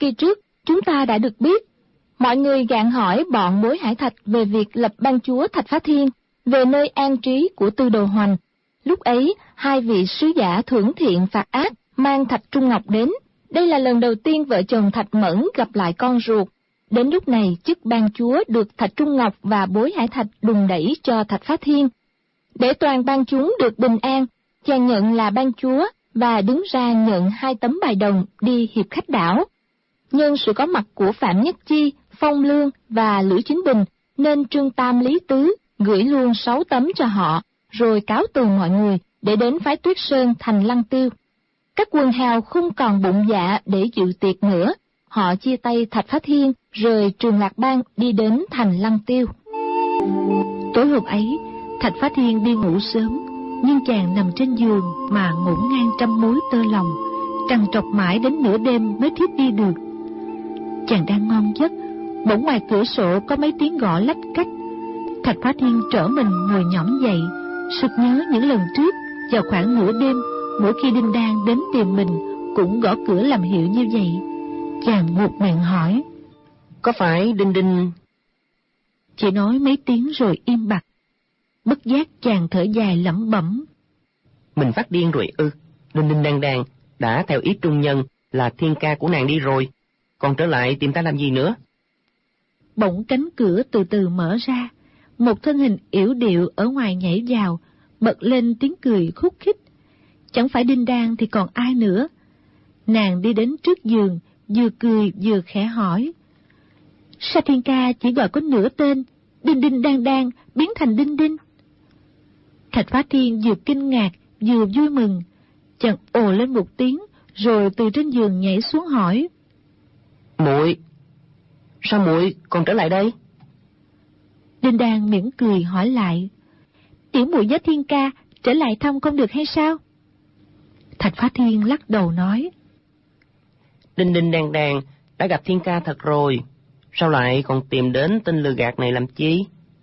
Kỳ trước, chúng ta đã được biết, mọi người gạn hỏi bọn Bối Hải Thạch về việc lập ban chúa Thạch Phá Thiên, về nơi an trí của Tư Đồ Hoành. Lúc ấy, hai vị sứ giả thưởng thiện phạt ác mang Thạch Trung Ngọc đến. Đây là lần đầu tiên vợ chồng Thạch Mẫn gặp lại con ruột. Đến lúc này, chức ban chúa được Thạch Trung Ngọc và Bối Hải Thạch đùn đẩy cho Thạch Phá Thiên. Để toàn ban chúng được bình an, chàng nhận là ban chúa và đứng ra nhận 2 tấm bài đồng đi hiệp khách đảo. Nhân sự có mặt của Phạm Nhất Chi, Phong Lương và Lữ Chính Bình, nên Trương Tam Lý Tứ gửi luôn 6 tấm cho họ, rồi cáo từ mọi người để đến phái Tuyết Sơn thành Lăng Tiêu. Các quần hào không còn bụng dạ để dự tiệc nữa, họ chia tay Thạch Phá Thiên, rời Trường Lạc Bang đi đến thành Lăng Tiêu. Tối hôm ấy, Thạch Phá Thiên đi ngủ sớm, nhưng chàng nằm trên giường mà ngủ ngang trăm mối tơ lòng, trằn trọc mãi đến nửa đêm mới thiếp đi được. Chàng đang ngon giấc, bỗng ngoài cửa sổ có mấy tiếng gõ lách cách. Thạch Phá Thiên trở mình ngồi nhõm dậy, sực nhớ những lần trước vào khoảng nửa đêm, mỗi khi Đinh Đan đến tìm mình cũng gõ cửa làm hiệu như vậy. Chàng buột miệng hỏi: Có phải Đinh Đinh? Chỉ nói mấy tiếng rồi im bặt. Bất giác chàng thở dài lẩm bẩm: Mình phát điên rồi ư? Đinh Đinh Đan Đan đã theo ý trung nhân là thiên ca của nàng đi rồi, còn trở lại tìm ta làm gì nữa? Bỗng cánh cửa từ từ mở ra, một thân hình yểu điệu ở ngoài nhảy vào, bật lên tiếng cười khúc khích. Chẳng phải Đinh Đan thì còn ai nữa. Nàng đi đến trước giường, vừa cười vừa khẽ hỏi: Sao thiên ca chỉ gọi có nửa tên, Đinh Đinh Đan Đan biến thành Đinh Đinh? Thạch Phá Thiên vừa kinh ngạc vừa vui mừng, chàng ồ lên một tiếng, rồi từ trên giường nhảy xuống hỏi: Muội, sao muội còn trở lại đây? Đinh Đan mỉm cười hỏi lại: Tiểu muội với thiên ca trở lại thăm không được hay sao? Thạch Phá Thiên lắc đầu nói: Đinh Đinh Đan Đan đã gặp thiên ca thật rồi, sao lại còn tìm đến tên lừa gạt này làm chi?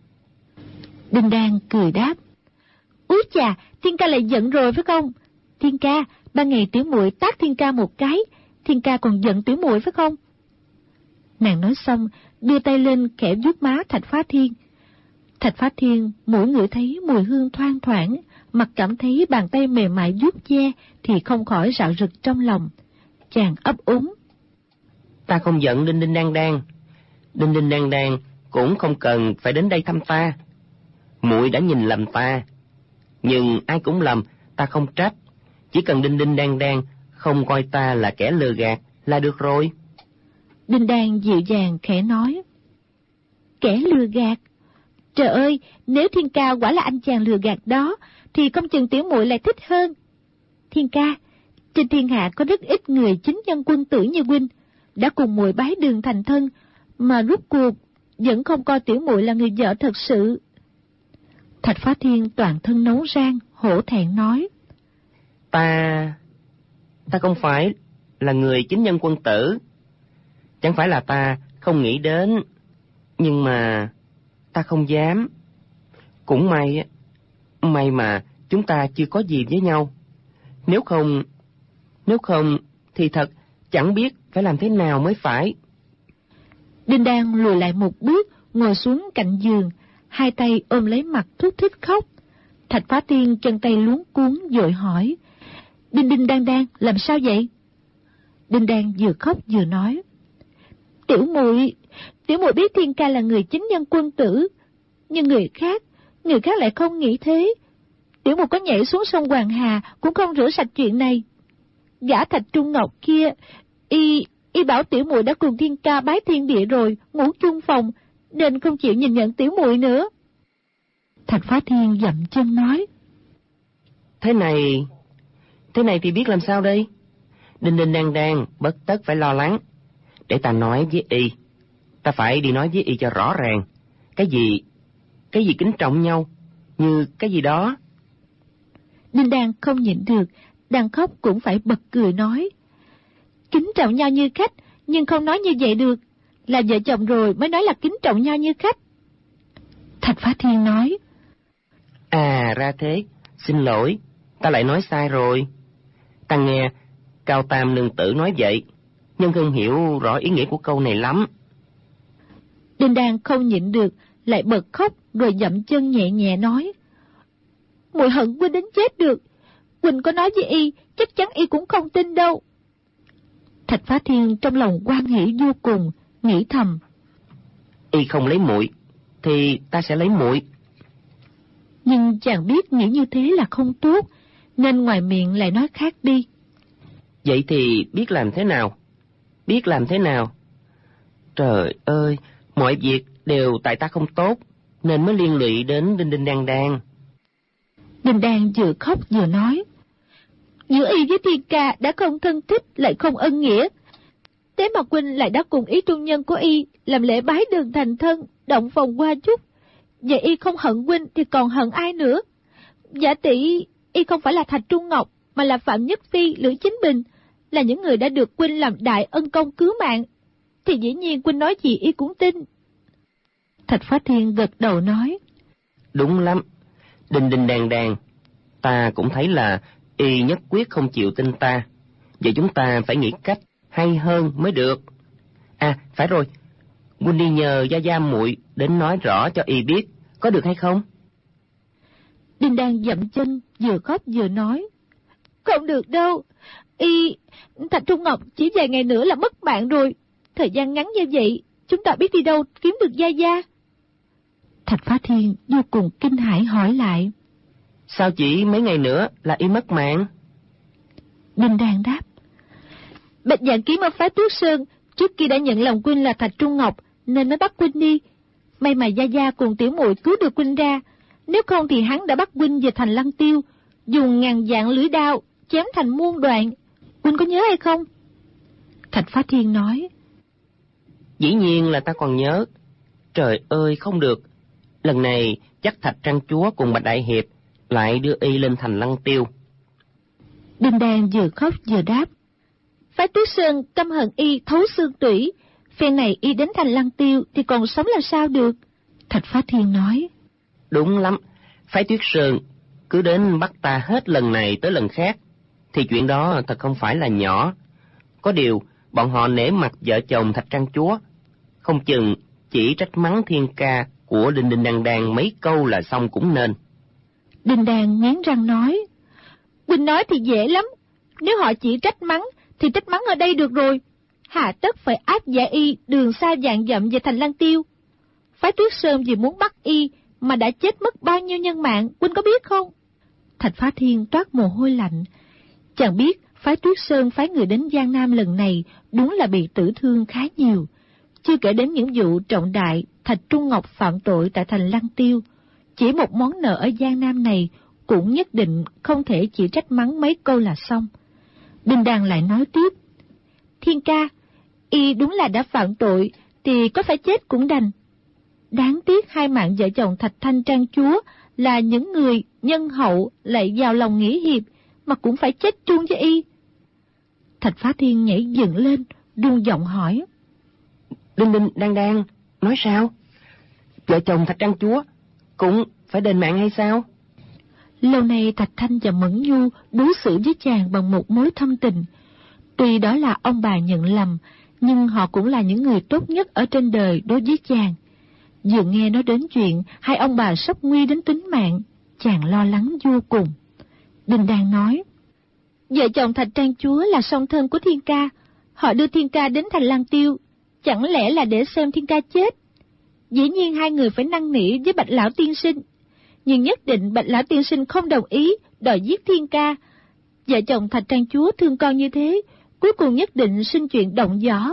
Đinh Đan cười đáp: Úi chà, thiên ca lại giận rồi phải không? Thiên ca, ban ngày tiểu muội tát thiên ca một cái, thiên ca còn giận tiểu muội phải không? Nàng nói xong, đưa tay lên khẽ vuốt má Thạch Phá Thiên. Thạch Phá Thiên mỗi ngửi thấy mùi hương thoang thoảng, mặt cảm thấy bàn tay mềm mại vuốt ve thì không khỏi rạo rực trong lòng. Chàng ấp úng: Ta không giận Đinh Đinh Đan Đan. Đinh Đinh Đan Đan cũng không cần phải đến đây thăm ta. Muội đã nhìn lầm ta, nhưng ai cũng lầm, ta không trách. Chỉ cần Đinh Đinh Đan Đan không coi ta là kẻ lừa gạt là được rồi. Đinh Đan dịu dàng khẽ nói: Kẻ lừa gạt? Trời ơi, nếu thiên ca quả là anh chàng lừa gạt đó, thì không chừng tiểu muội lại thích hơn. Thiên ca, trên thiên hạ có rất ít người chính nhân quân tử như huynh, đã cùng muội bái đường thành thân, mà rút cuộc vẫn không coi tiểu muội là người vợ thật sự. Thạch Phá Thiên toàn thân nấu rang, hổ thẹn nói: Ta không phải là người chính nhân quân tử. Chẳng phải là ta không nghĩ đến, nhưng mà ta không dám. Cũng may mà chúng ta chưa có gì với nhau. Nếu không thì thật chẳng biết phải làm thế nào mới phải. Đinh Đan lùi lại một bước, ngồi xuống cạnh giường, hai tay ôm lấy mặt thút thít khóc. Thạch Phá Thiên chân tay luống cuống vội hỏi: Đinh Đinh Đan Đan, làm sao vậy? Đinh Đan vừa khóc vừa nói: Tiểu muội biết thiên ca là người chính nhân quân tử, nhưng người khác lại không nghĩ thế. Tiểu muội có nhảy xuống sông Hoàng Hà cũng không rửa sạch chuyện này. Gã Thạch Trung Ngọc kia, y bảo tiểu muội đã cùng thiên ca bái thiên địa rồi, ngủ chung phòng, nên không chịu nhìn nhận tiểu muội nữa. Thạch Phá Thiên dậm chân nói: Thế này thì biết làm sao đây? Đinh Đinh Đan Đan bất tất phải lo lắng. Để ta nói với y. Ta phải đi nói với y cho rõ ràng. Cái gì kính trọng nhau, như cái gì đó. Đinh Đan không nhịn được, đang khóc cũng phải bật cười nói: Kính trọng nhau như khách, nhưng không nói như vậy được. Là vợ chồng rồi mới nói là kính trọng nhau như khách. Thạch Phá Thiên nói: À ra thế, xin lỗi, ta lại nói sai rồi. Ta nghe Cao Tam nương tử nói vậy, nhưng không hiểu rõ ý nghĩa của câu này lắm. Đinh Đan không nhịn được, lại bật khóc rồi dậm chân nhẹ nhẹ nói: Muội hận huynh đến chết được. Huynh có nói với y, chắc chắn y cũng không tin đâu. Thạch Phá Thiên trong lòng hoan hỉ vô cùng, nghĩ thầm: Y không lấy muội thì ta sẽ lấy muội. Nhưng chàng biết nghĩ như thế là không tốt, nên ngoài miệng lại nói khác đi. Vậy thì biết làm thế nào? Biết làm thế nào? Trời ơi, mọi việc đều tại ta không tốt, nên mới liên lụy đến Đinh Đinh Đan Đan. Đinh Đan vừa khóc vừa nói: Giữa y với Thiên Ca đã không thân thích, lại không ân nghĩa. Thế mà huynh lại đã cùng ý trung nhân của y làm lễ bái đường thành thân, động phòng qua chúc. Vậy y không hận huynh thì còn hận ai nữa? Giả tỷ y không phải là Thạch Trung Ngọc, mà là Phạm Nhất Phi, Lữ Chính Bình, là những người đã được huynh làm đại ân công cứu mạng, thì dĩ nhiên huynh nói gì y cũng tin. Thạch Phá Thiên gật đầu nói: Đúng lắm, Đinh Đinh Đan Đan, ta cũng thấy là y nhất quyết không chịu tin ta. Vậy chúng ta phải nghĩ cách hay hơn mới được. À, phải rồi, huynh đi nhờ gia gia muội đến nói rõ cho y biết, có được hay không? Đinh Đan dậm chân, vừa khóc vừa nói: Không được đâu, Thạch Trung Ngọc chỉ vài ngày nữa là mất mạng rồi. Thời gian ngắn như vậy, chúng ta biết đi đâu kiếm được gia gia? Thạch Phá Thiên vô cùng kinh hãi hỏi lại: Sao chỉ mấy ngày nữa là y mất mạng? Đinh Đan đáp: Bạch Dạng Kiếm ở phái Tuyết Sơn trước kia đã nhận lòng huynh là Thạch Trung Ngọc, nên mới bắt huynh đi. May mà gia gia cùng tiểu muội cứu được huynh ra, nếu không thì hắn đã bắt huynh về thành Lăng Tiêu, dùng ngàn vạn lưỡi đao chém thành muôn đoạn. Huynh có nhớ hay không? Thạch Phá Thiên nói: Dĩ nhiên là ta còn nhớ. Trời ơi, không được. Lần này chắc Thạch Trang Chúa cùng Bạch Đại Hiệp lại đưa y lên thành Lăng Tiêu. Đinh Đan vừa khóc vừa đáp: Phái Tuyết Sơn căm hận y thấu xương tủy, phen này y đến thành Lăng Tiêu thì còn sống làm sao được? Thạch Phá Thiên nói: Đúng lắm, phái Tuyết Sơn cứ đến bắt ta hết lần này tới lần khác, thì chuyện đó thật không phải là nhỏ. Có điều bọn họ nể mặt vợ chồng Thạch Trang Chúa, không chừng chỉ trách mắng Thiên Ca của Đinh Đinh Đan Đan mấy câu là xong cũng nên. Đinh Đan nghiến răng nói: Huynh nói thì dễ lắm, nếu họ chỉ trách mắng thì trách mắng ở đây được rồi, hà tất phải áp giải y đường xa vạn dặm về thành Lăng Tiêu. Phái Tuyết Sơn vì muốn bắt y mà đã chết mất bao nhiêu nhân mạng, huynh có biết không? Thạch Phá Thiên toát mồ hôi lạnh. Chàng biết phái Tuyết Sơn phái người đến Giang Nam lần này đúng là bị tử thương khá nhiều, chưa kể đến những vụ trọng đại Thạch Trung Ngọc phạm tội tại thành Lăng Tiêu. Chỉ một món nợ ở Giang Nam này cũng nhất định không thể chỉ trách mắng mấy câu là xong. Đinh Đan lại nói tiếp: Thiên Ca, y đúng là đã phạm tội thì có phải chết cũng đành. Đáng tiếc hai mạng vợ chồng Thạch Thanh Trang Chúa là những người nhân hậu lại giàu lòng nghĩa hiệp, mà cũng phải chết chung với y. Thạch Phá Thiên nhảy dựng lên, run giọng hỏi: Đinh Đinh Đan Đan, nói sao? Vợ chồng Thạch Trang Chúa cũng phải đền mạng hay sao? Lâu nay Thạch Thanh và Mẫn Nhu đối xử với chàng bằng một mối thâm tình. Tuy đó là ông bà nhận lầm, nhưng họ cũng là những người tốt nhất ở trên đời đối với chàng. Vừa nghe nói đến chuyện hai ông bà sắp nguy đến tính mạng, chàng lo lắng vô cùng. Đinh Đan nói: Vợ chồng Thạch Trang Chúa là song thân của Thiên Ca, họ đưa Thiên Ca đến thành Lăng Tiêu, chẳng lẽ là để xem Thiên Ca chết? Dĩ nhiên hai người phải năn nỉ với Bạch Lão Tiên Sinh, nhưng nhất định Bạch Lão Tiên Sinh không đồng ý đòi giết Thiên Ca. Vợ chồng Thạch Trang Chúa thương con như thế, cuối cùng nhất định sinh chuyện động gió.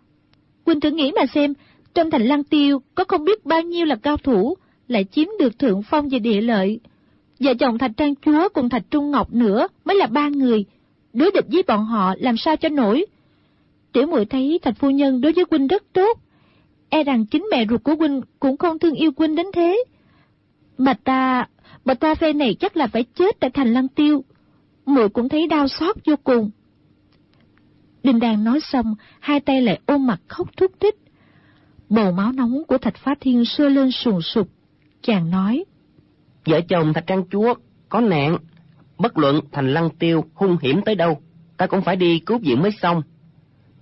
Huynh thử nghĩ mà xem, trong thành Lăng Tiêu có không biết bao nhiêu là cao thủ, lại chiếm được thượng phong về địa lợi. Vợ chồng Thạch Trang Chúa cùng Thạch Trung Ngọc nữa mới là ba người, đối địch với bọn họ làm sao cho nổi. Tiểu muội thấy Thạch phu nhân đối với huynh rất tốt, e rằng chính mẹ ruột của huynh cũng không thương yêu huynh đến thế. Bà ta phe này chắc là phải chết tại thành Lăng Tiêu, muội cũng thấy đau xót vô cùng. Đinh Đan nói xong, hai tay lại ôm mặt khóc thút thít. Bầu máu nóng của Thạch Phá Thiên sôi lên sùng sục. Chàng nói: Vợ chồng Thạch Trang Chúa có nạn, bất luận thành Lăng Tiêu hung hiểm tới đâu, ta cũng phải đi cứu viện mới xong.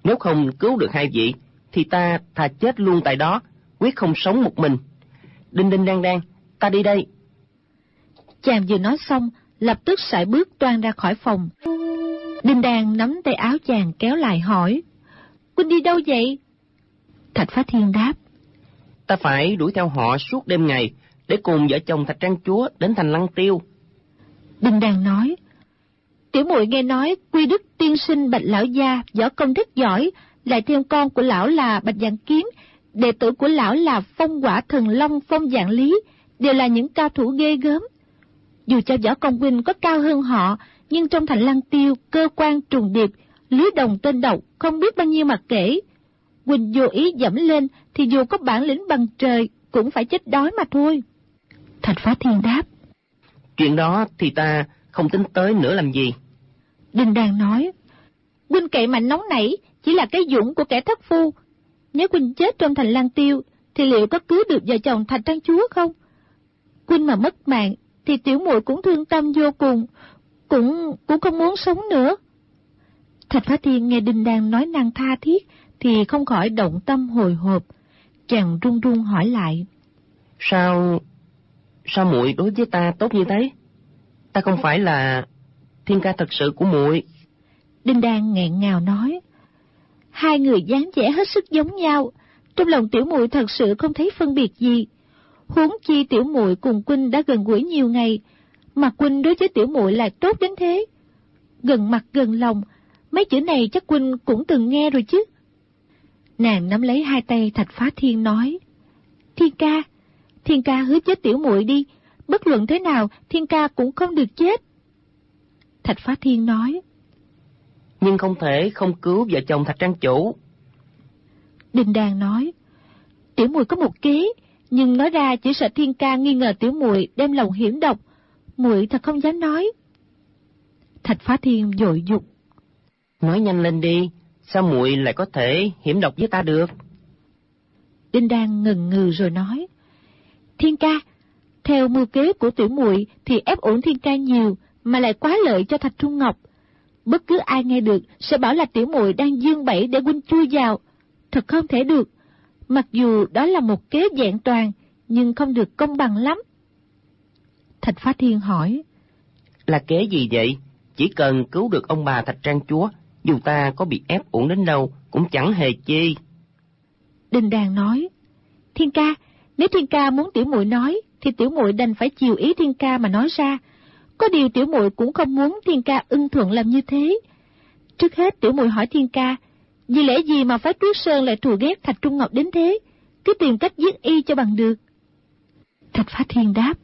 Nếu không cứu được hai vị, thì ta thà chết luôn tại đó, quyết không sống một mình. Đinh đinh đang đang, ta đi đây. Chàng vừa nói xong, lập tức sải bước toan ra khỏi phòng. Đinh Đan nắm tay áo chàng kéo lại hỏi: Huynh đi đâu vậy? Thạch Phá Thiên đáp: Ta phải đuổi theo họ suốt đêm ngày, để cùng vợ chồng Thạch Trang Chúa đến thành Lăng Tiêu. Đinh Đan nói: Tiểu muội nghe nói Quy Đức tiên sinh Bạch lão gia võ công rất giỏi, lại thêm con của lão là Bạch Vạn Kiếm, đệ tử của lão là Phong Hỏa Thần Long Phong Vạn Lý, đều là những cao thủ ghê gớm. Dù cho võ công huynh có cao hơn họ, nhưng trong thành Lăng Tiêu cơ quan trùng điệp, lưới đồng tên độc không biết bao nhiêu mà kể. Huynh vô ý dẫm lên thì dù có bản lĩnh bằng trời cũng phải chết đói mà thôi. Thạch Phá Thiên đáp: Chuyện đó thì ta không tính tới nữa làm gì. Đinh Đan nói: Huynh cậy mạnh nóng nảy chỉ là cái dũng của kẻ thất phu. Nếu huynh chết trong thành Lăng Tiêu thì liệu có cứu được vợ chồng Thạch Trang Chúa không? Huynh mà mất mạng thì tiểu muội cũng thương tâm vô cùng, cũng không muốn sống nữa. Thạch Phá Thiên nghe Đinh Đan nói năng tha thiết thì không khỏi động tâm hồi hộp. Chàng run run hỏi lại: Sao muội đối với ta tốt như thế? Ta không phải là Thiên ca thật sự của muội. Đinh Đan nghẹn ngào nói: Hai người dáng vẻ hết sức giống nhau, trong lòng tiểu muội thật sự không thấy phân biệt gì. Huống chi tiểu muội cùng huynh đã gần gũi nhiều ngày, mà huynh đối với tiểu muội lại tốt đến thế. Gần mặt gần lòng, mấy chữ này chắc huynh cũng từng nghe rồi chứ. Nàng nắm lấy hai tay Thạch Phá Thiên nói: Thiên ca hứa chết tiểu muội đi, bất luận thế nào Thiên ca cũng không được chết. Thạch Phá Thiên nói: Nhưng không thể không cứu vợ chồng Thạch Trang chủ. Đinh Đan nói: Tiểu muội có một kế, nhưng nói ra chỉ sợ Thiên ca nghi ngờ tiểu muội đem lòng hiểm độc, muội thật không dám nói. Thạch Phá Thiên vội dục: Nói nhanh lên đi, sao muội lại có thể hiểm độc với ta được? Đinh Đan ngần ngừ rồi nói: Thiên ca, theo mưu kế của tiểu muội thì ép uổng Thiên ca nhiều, mà lại quá lợi cho Thạch Trung Ngọc. Bất cứ ai nghe được sẽ bảo là tiểu muội đang dương bẫy để huynh chui vào, thật không thể được. Mặc dù đó là một kế vẹn toàn, nhưng không được công bằng lắm. Thạch Phá Thiên hỏi: Là kế gì vậy? Chỉ cần cứu được ông bà Thạch Trang Chúa, dù ta có bị ép uổng đến đâu cũng chẳng hề chi. Đinh Đan nói: Thiên ca, nếu Thiên ca muốn tiểu muội nói thì tiểu muội đành phải chiều ý Thiên ca mà nói ra. Có điều tiểu muội cũng không muốn Thiên ca ưng thuận làm như thế. Trước hết tiểu muội hỏi Thiên ca, vì lẽ gì mà phái Tuyết Sơn lại thù ghét Thạch Trung Ngọc đến thế, cứ tìm cách giết y cho bằng được. Thạch Phá Thiên đáp: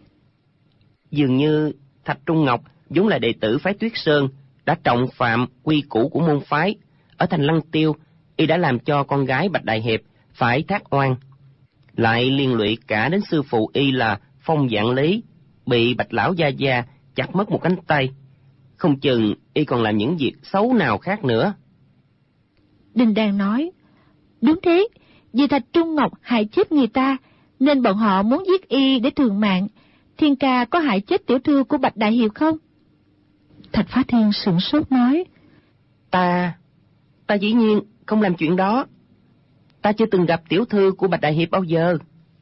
Dường như Thạch Trung Ngọc vốn là đệ tử phái Tuyết Sơn, đã trọng phạm quy củ của môn phái. Ở thành Lăng Tiêu, y đã làm cho con gái Bạch Đại Hiệp phải thác oan, lại liên lụy cả đến sư phụ y là Phong Vạn Lý, bị Bạch lão gia gia chặt mất một cánh tay. Không chừng y còn làm những việc xấu nào khác nữa. Đinh Đan nói: Đúng thế, vì Thạch Trung Ngọc hại chết người ta, nên bọn họ muốn giết y để thường mạng. Thiên ca có hại chết tiểu thư của Bạch Đại Hiệp không? Thạch Phá Thiên sửng sốt nói: Ta dĩ nhiên không làm chuyện đó. Ta chưa từng gặp tiểu thư của Bạch Đại Hiệp bao giờ.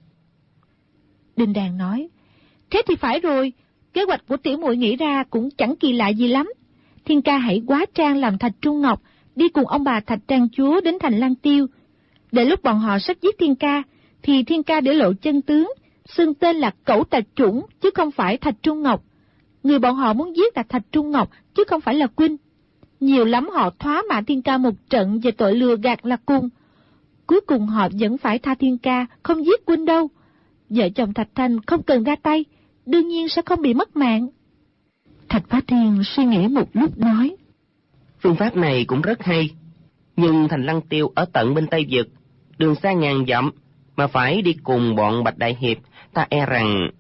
Đinh Đan nói: Thế thì phải rồi, kế hoạch của tiểu muội nghĩ ra cũng chẳng kỳ lạ gì lắm. Thiên ca hãy hóa trang làm Thạch Trung Ngọc, đi cùng ông bà Thạch Trang Chúa đến thành Lăng Tiêu. Để lúc bọn họ sắp giết Thiên ca, thì Thiên ca để lộ chân tướng, xưng tên là Cẩu Tạch Chủng chứ không phải Thạch Trung Ngọc. Người bọn họ muốn giết là Thạch Trung Ngọc chứ không phải là huynh. Nhiều lắm họ thoá mạ Thiên ca một trận về tội lừa gạt là cùng. Cuối cùng họ vẫn phải tha Thiên ca, không giết huynh đâu. Vợ chồng Thạch Thanh không cần ra tay, đương nhiên sẽ không bị mất mạng. Thạch Phá Thiên suy nghĩ một lúc nói: Phương pháp này cũng rất hay, nhưng thành Lăng Tiêu ở tận bên Tây Vực, đường xa ngàn dặm, mà phải đi cùng bọn Bạch Đại Hiệp, ta e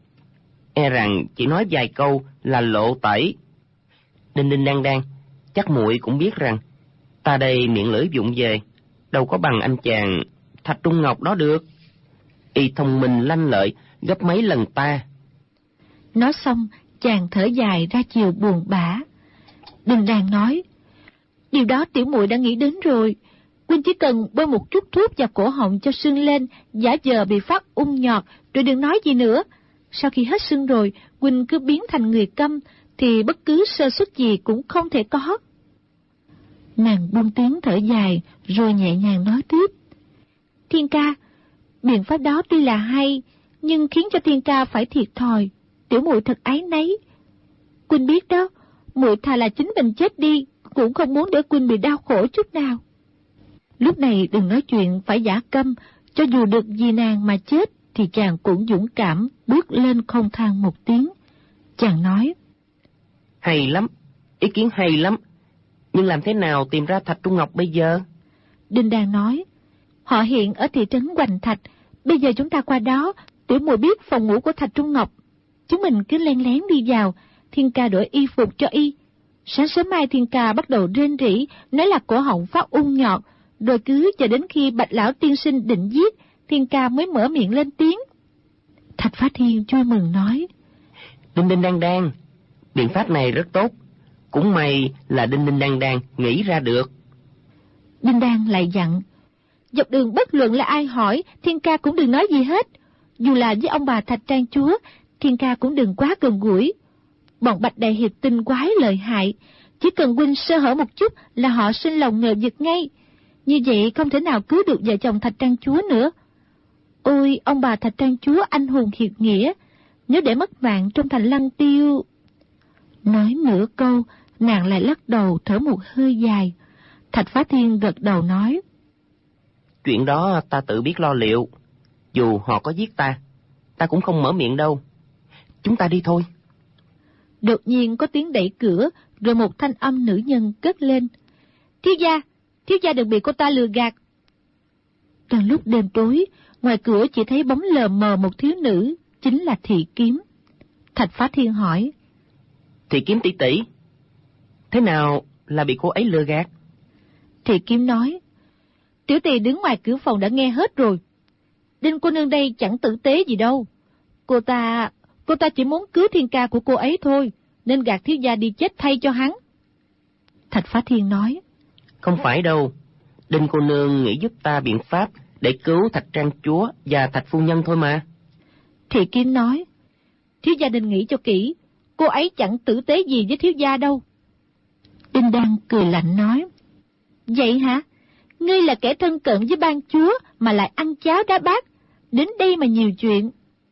rằng chỉ nói vài câu là lộ tẩy. Đinh đinh đang đang, chắc muội cũng biết rằng ta đây miệng lưỡi vụng về, đâu có bằng anh chàng Thạch Trung Ngọc đó được. Y thông minh lanh lợi gấp mấy lần ta. Nói xong, chàng thở dài ra chiều buồn bã. Đinh Đan nói: Điều đó tiểu muội đã nghĩ đến rồi, Huynh chỉ cần bôi một chút thuốc vào cổ họng cho sưng lên, giả vờ bị phát ung nhọt, rồi đừng nói gì nữa. Sau khi hết sưng rồi, Huynh cứ biến thành người câm, thì bất cứ sơ suất gì cũng không thể có. Nàng buông tiếng thở dài, rồi nhẹ nhàng nói tiếp. Thiên ca, biện pháp đó tuy là hay, nhưng khiến cho thiên ca phải thiệt thòi. Tiểu muội thật áy náy. Huynh biết đó, muội thà là chính mình chết đi, cũng không muốn để Huynh bị đau khổ chút nào. Lúc này đừng nói chuyện phải giả câm, cho dù được vì nàng mà chết, thì chàng cũng dũng cảm bước lên không than một tiếng. Chàng nói. Hay lắm, ý kiến hay lắm. Nhưng làm thế nào tìm ra Thạch Trung Ngọc bây giờ? Đinh Đàn nói. Họ hiện ở thị trấn Hoành Thạch. Bây giờ chúng ta qua đó, tiểu muội biết phòng ngủ của Thạch Trung Ngọc. Chúng mình cứ len lén đi vào, thiên ca đổi y phục cho y. Sáng sớm mai thiên ca bắt đầu rên rỉ, nói là cổ họng phát ung nhọt, rồi cứ chờ đến khi Bạch lão tiên sinh định giết, thiên ca mới mở miệng lên tiếng. Thạch Phá Thiên vui mừng nói. Đinh đinh đang đang, biện pháp này rất tốt. Cũng may là đinh đinh đang đang nghĩ ra được. Đinh Đan lại dặn. Dọc đường bất luận là ai hỏi, thiên ca cũng đừng nói gì hết. Dù là với ông bà Thạch Trang Chúa, thiên ca cũng đừng quá gần gũi. Bọn Bạch Đại Hiệp tinh quái lợi hại, chỉ cần huynh sơ hở một chút là họ sinh lòng ngờ vực ngay. Như vậy không thể nào cứu được vợ chồng Thạch Trang Chúa nữa. Ôi, ông bà Thạch Trang Chúa anh hùng hiệp nghĩa, nếu để mất mạng trong thành Lăng Tiêu. Nói nửa câu, nàng lại lắc đầu thở một hơi dài. Thạch Phá Thiên gật đầu nói. Chuyện đó ta tự biết lo liệu. Dù họ có giết ta cũng không mở miệng đâu. Chúng ta đi thôi. Đột nhiên có tiếng đẩy cửa, rồi một thanh âm nữ nhân cất lên. Thiếu gia đừng bị cô ta lừa gạt. Trong lúc đêm tối, ngoài cửa chỉ thấy bóng lờ mờ một thiếu nữ, chính là Thị Kiếm. Thạch Phá Thiên hỏi. Thị Kiếm tỷ tỷ, thế nào là bị cô ấy lừa gạt? Thị Kiếm nói. Tiểu tỳ đứng ngoài cửa phòng đã nghe hết rồi. Đinh cô nương đây chẳng tử tế gì đâu. Cô ta chỉ muốn cứu thiên ca của cô ấy thôi, nên gạt thiếu gia đi chết thay cho hắn. Thạch Phá Thiên nói. Không phải đâu, Đinh cô nương nghĩ giúp ta biện pháp để cứu Thạch Trang Chúa và Thạch Phu Nhân thôi mà. Thị Kiếm nói. Thiếu gia nên nghĩ cho kỹ, cô ấy chẳng tử tế gì với thiếu gia đâu. Đinh Đan cười lạnh nói. Vậy hả? Ngươi là kẻ thân cận với ban chúa mà lại ăn cháo đá bát, đến đây mà nhiều chuyện.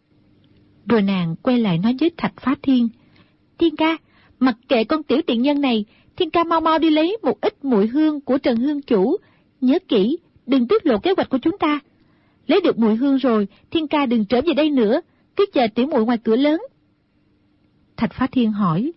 Rồi nàng quay lại nói với Thạch Phá Thiên. Thiên ca, mặc kệ con tiểu tiện nhân này, thiên ca mau mau đi lấy một ít mùi hương của Trần Hương chủ. Nhớ kỹ, đừng tiết lộ kế hoạch của chúng ta. Lấy được mùi hương rồi, thiên ca đừng trở về đây nữa, cứ chờ tiểu muội ngoài cửa lớn. Thạch Phá Thiên hỏi.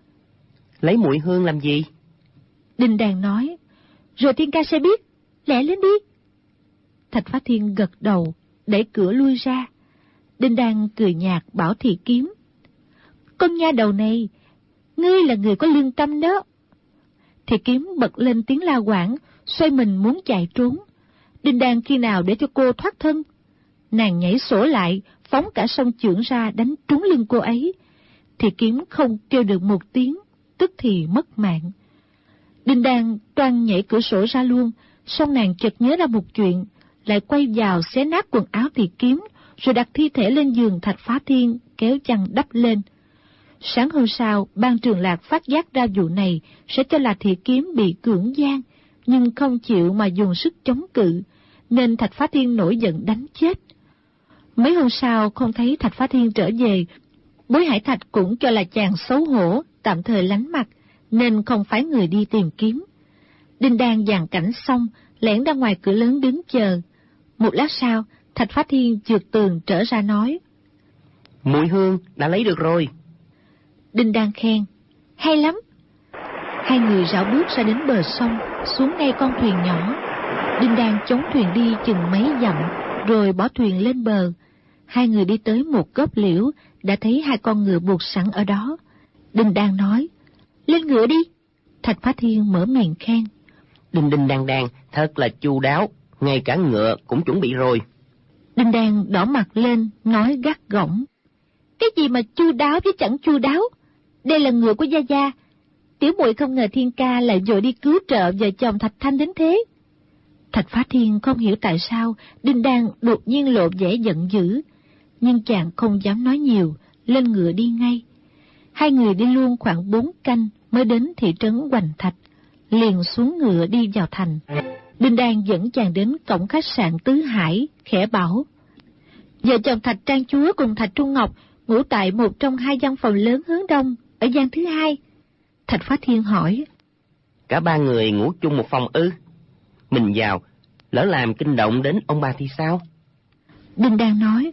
Lấy mùi hương làm gì? Đinh Đàn nói. Rồi thiên ca sẽ biết, lẹ lên đi. Thạch Phá Thiên gật đầu, đẩy cửa lui ra. Đinh Đan cười nhạt bảo Thị Kiếm. Con nha đầu này, ngươi là người có lương tâm đó. Thị Kiếm bật lên tiếng la quảng, xoay mình muốn chạy trốn. Đinh Đan khi nào để cho cô thoát thân? Nàng nhảy sổ lại, phóng cả song chưởng ra đánh trúng lưng cô ấy. Thị Kiếm không kêu được một tiếng, tức thì mất mạng. Đinh Đan toan nhảy cửa sổ ra luôn, song nàng chợt nhớ ra một chuyện, lại quay vào xé nát quần áo Thị Kiếm, rồi đặt thi thể lên giường Thạch Phá Thiên, kéo chăn đắp lên. Sáng hôm sau, Ban Trường Lạc phát giác ra vụ này sẽ cho là Thị Kiếm bị cưỡng gian, nhưng không chịu mà dùng sức chống cự, nên Thạch Phá Thiên nổi giận đánh chết. Mấy hôm sau không thấy Thạch Phá Thiên trở về, Bối Hải Thạch cũng cho là chàng xấu hổ, tạm thời lánh mặt, nên không phái người đi tìm kiếm. Đinh Đan dàn cảnh xong, lẻn ra ngoài cửa lớn đứng chờ. Một lát sau, Thạch Phá Thiên trượt tường trở ra nói. Mùi hương đã lấy được rồi. Đinh Đan khen. Hay lắm. Hai người rảo bước ra đến bờ sông, xuống ngay con thuyền nhỏ. Đinh Đan chống thuyền đi chừng mấy dặm, rồi bỏ thuyền lên bờ. Hai người đi tới một gốc liễu, đã thấy hai con ngựa buộc sẵn ở đó. Đinh Đan nói. Lên ngựa đi. Thạch Phá Thiên mở miệng khen. Đinh đinh đang đang, thật là chu đáo, ngay cả ngựa cũng chuẩn bị rồi. Đinh Đan đỏ mặt lên, nói gắt gỏng. Cái gì mà chu đáo với chẳng chu đáo? Đây là ngựa của Gia Gia. Tiểu muội không ngờ thiên ca lại vội đi cứu trợ vợ chồng Thạch Thanh đến thế. Thạch Phá Thiên không hiểu tại sao Đinh Đan đột nhiên lộ vẻ giận dữ, nhưng chàng không dám nói nhiều, lên ngựa đi ngay. Hai người đi luôn khoảng 4 canh mới đến thị trấn Hoành Thạch, liền xuống ngựa đi vào thành. Đinh Đan dẫn chàng đến cổng khách sạn Tứ Hải, khẽ bảo: vợ chồng Thạch Trang Chúa cùng Thạch Trung Ngọc ngủ tại một trong 2 gian phòng lớn hướng đông, ở gian thứ 2. Thạch Phá Thiên hỏi: cả 3 người ngủ chung một phòng ư? Mình vào, lỡ làm kinh động đến ông bà thì sao? Đinh Đan nói: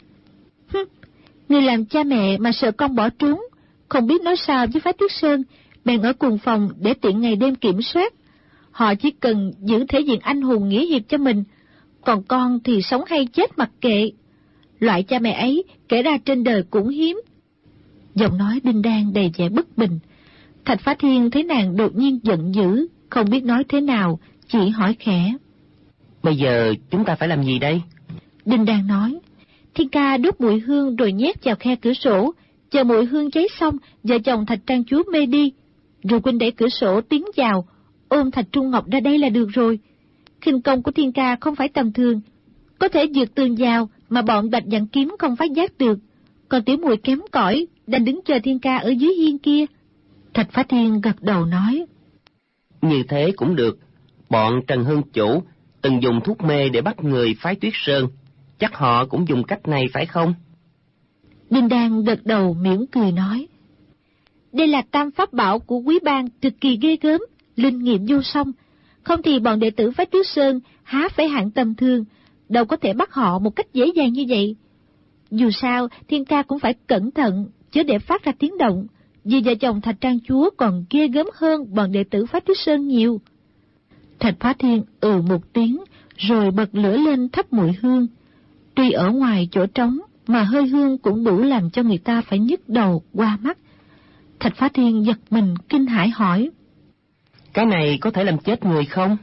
người làm cha mẹ mà sợ con bỏ trốn, không biết nói sao với Phái Tuyết Sơn, bèn ở cùng phòng để tiện ngày đêm kiểm soát. Họ chỉ cần giữ thể diện anh hùng nghĩa hiệp cho mình, còn con thì sống hay chết mặc kệ. Loại cha mẹ ấy kể ra trên đời cũng hiếm. Giọng nói Đinh Đan đầy vẻ bất bình. Thạch Phá Thiên thấy nàng đột nhiên giận dữ, không biết nói thế nào, chỉ hỏi khẽ: bây giờ chúng ta phải làm gì đây? Đinh Đan nói: Thiên ca đốt bụi hương rồi nhét vào khe cửa sổ, chờ mùi hương cháy xong, vợ chồng Thạch Trang Chúa mê đi, rồi huynh đẩy cửa sổ tiến vào, ôm Thạch Trung Ngọc ra đây là được rồi. Khinh công của Thiên ca không phải tầm thường, có thể vượt tường vào mà bọn Bạch Dặn Kiếm không phát giác được, còn tiểu muội kém cỏi đang đứng chờ Thiên ca ở dưới hiên kia. Thạch Phá Thiên gật đầu nói: như thế cũng được. Bọn Trần Hương Chủ từng dùng thuốc mê để bắt người Phái Tuyết Sơn, chắc họ cũng dùng cách này phải không? Đinh Đan gật đầu mỉm cười nói: đây là tam pháp bảo của quý bang cực kỳ ghê gớm, linh nghiệm vô song, không thì bọn đệ tử Phái Tuyết Sơn há phải hạng tầm thường, đâu có thể bắt họ một cách dễ dàng như vậy. Dù sao Thiên ca cũng phải cẩn thận, chớ để phát ra tiếng động, vì vợ chồng Thạch Trang Chúa còn ghê gớm hơn bọn đệ tử Phái Tuyết Sơn nhiều. Thạch Phá Thiên một tiếng, rồi bật lửa lên thắp mùi hương. Tuy ở ngoài chỗ trống, mà hơi hương cũng đủ làm cho người ta phải nhức đầu qua mắt. Thạch Phá Thiên giật mình kinh hãi hỏi: cái này có thể làm chết người không?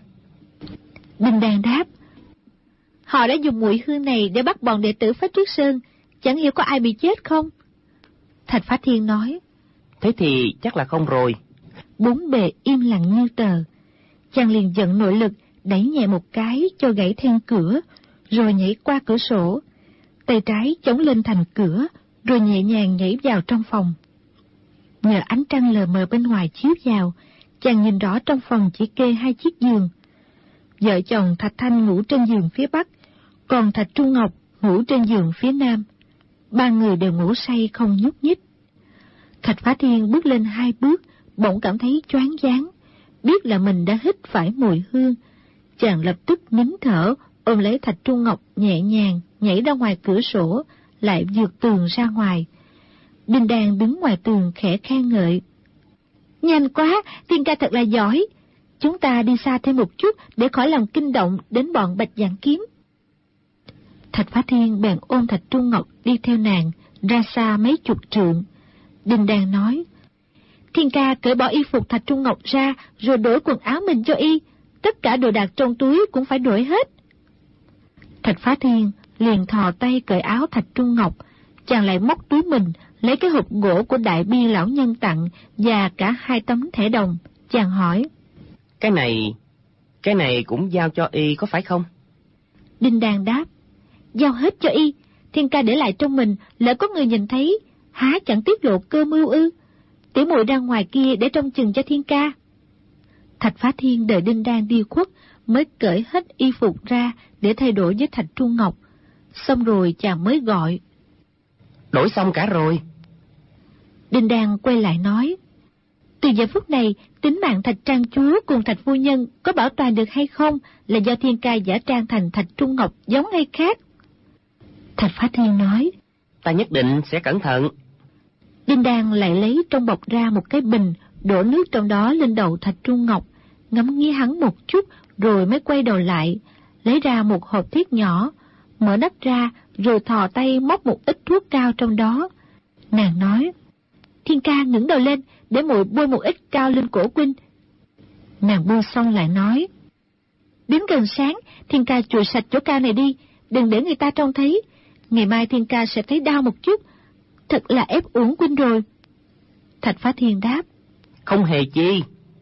Đinh Đan đáp: họ đã dùng mùi hương này để bắt bọn đệ tử Phái Tuyết Sơn, chẳng hiểu có ai bị chết không? Thạch Phá Thiên nói: thế thì chắc là không rồi. Bốn bề im lặng như tờ. Chàng liền giận nội lực đẩy nhẹ một cái cho gãy then cửa, rồi nhảy qua cửa sổ, tay trái chống lên thành cửa, rồi nhẹ nhàng nhảy vào trong phòng. Nhờ ánh trăng lờ mờ bên ngoài chiếu vào, chàng nhìn rõ trong phòng chỉ kê 2 chiếc giường. Vợ chồng Thạch Thanh ngủ trên giường phía bắc, còn Thạch Trung Ngọc ngủ trên giường phía nam. 3 người đều ngủ say không nhúc nhích. Thạch Phá Thiên bước lên 2 bước, bỗng cảm thấy choáng váng, biết là mình đã hít phải mùi hương. Chàng lập tức nín thở, ôm lấy Thạch Trung Ngọc nhẹ nhàng nhảy ra ngoài cửa sổ, lại vượt tường ra ngoài. Đinh Đan đứng ngoài tường khẽ khen ngợi: nhanh quá, Thiên ca thật là giỏi. Chúng ta đi xa thêm một chút để khỏi làm kinh động đến bọn Bạch Dặn Kiếm. Thạch Phá Thiên bèn ôm Thạch Trung Ngọc đi theo nàng ra xa mấy chục trượng. Đinh Đan nói: Thiên ca cởi bỏ y phục Thạch Trung Ngọc ra, rồi đổi quần áo mình cho y, tất cả đồ đạc trong túi cũng phải đổi hết. Thạch Phá Thiên liền thò tay cởi áo Thạch Trung Ngọc, chàng lại móc túi mình lấy cái hộp gỗ của Đại Bi lão nhân tặng và cả 2 tấm thẻ đồng. Chàng hỏi: cái này cũng giao cho y có phải không? Đinh Đan đáp: giao hết cho y. Thiên ca để lại trong mình, lỡ có người nhìn thấy, há chẳng tiết lộ cơ mưu ư? Tiểu muội ra ngoài kia để trông chừng cho Thiên ca. Thạch Phá Thiên đợi Đinh Đan đi khuất mới cởi hết y phục ra để thay đổi với Thạch Trung Ngọc. Xong rồi chàng mới gọi: đổi xong cả rồi. Đinh Đan quay lại nói: từ giờ phút này, tính mạng Thạch Trang Chúa cùng Thạch phu nhân có bảo toàn được hay không là do Thiên ca giả trang thành Thạch Trung Ngọc giống hay khác? Thạch Phá Thiên nói: ta nhất định sẽ cẩn thận. Đinh Đan lại lấy trong bọc ra một cái bình, đổ nước trong đó lên đầu Thạch Trung Ngọc, ngắm nghía hắn một chút rồi mới quay đầu lại, lấy ra một hộp thiết nhỏ, mở nắp ra rồi thò tay móc một ít thuốc cao trong đó. Nàng nói: Thiên ca ngẩng đầu lên, để muội bôi một ít cao lên cổ huynh. Nàng bôi xong lại nói: đến gần sáng, Thiên ca chùi sạch chỗ cao này đi, đừng để người ta trông thấy. Ngày mai Thiên ca sẽ thấy đau một chút, thật là ép uổng huynh rồi. Thạch Phá Thiên đáp: không hề chi.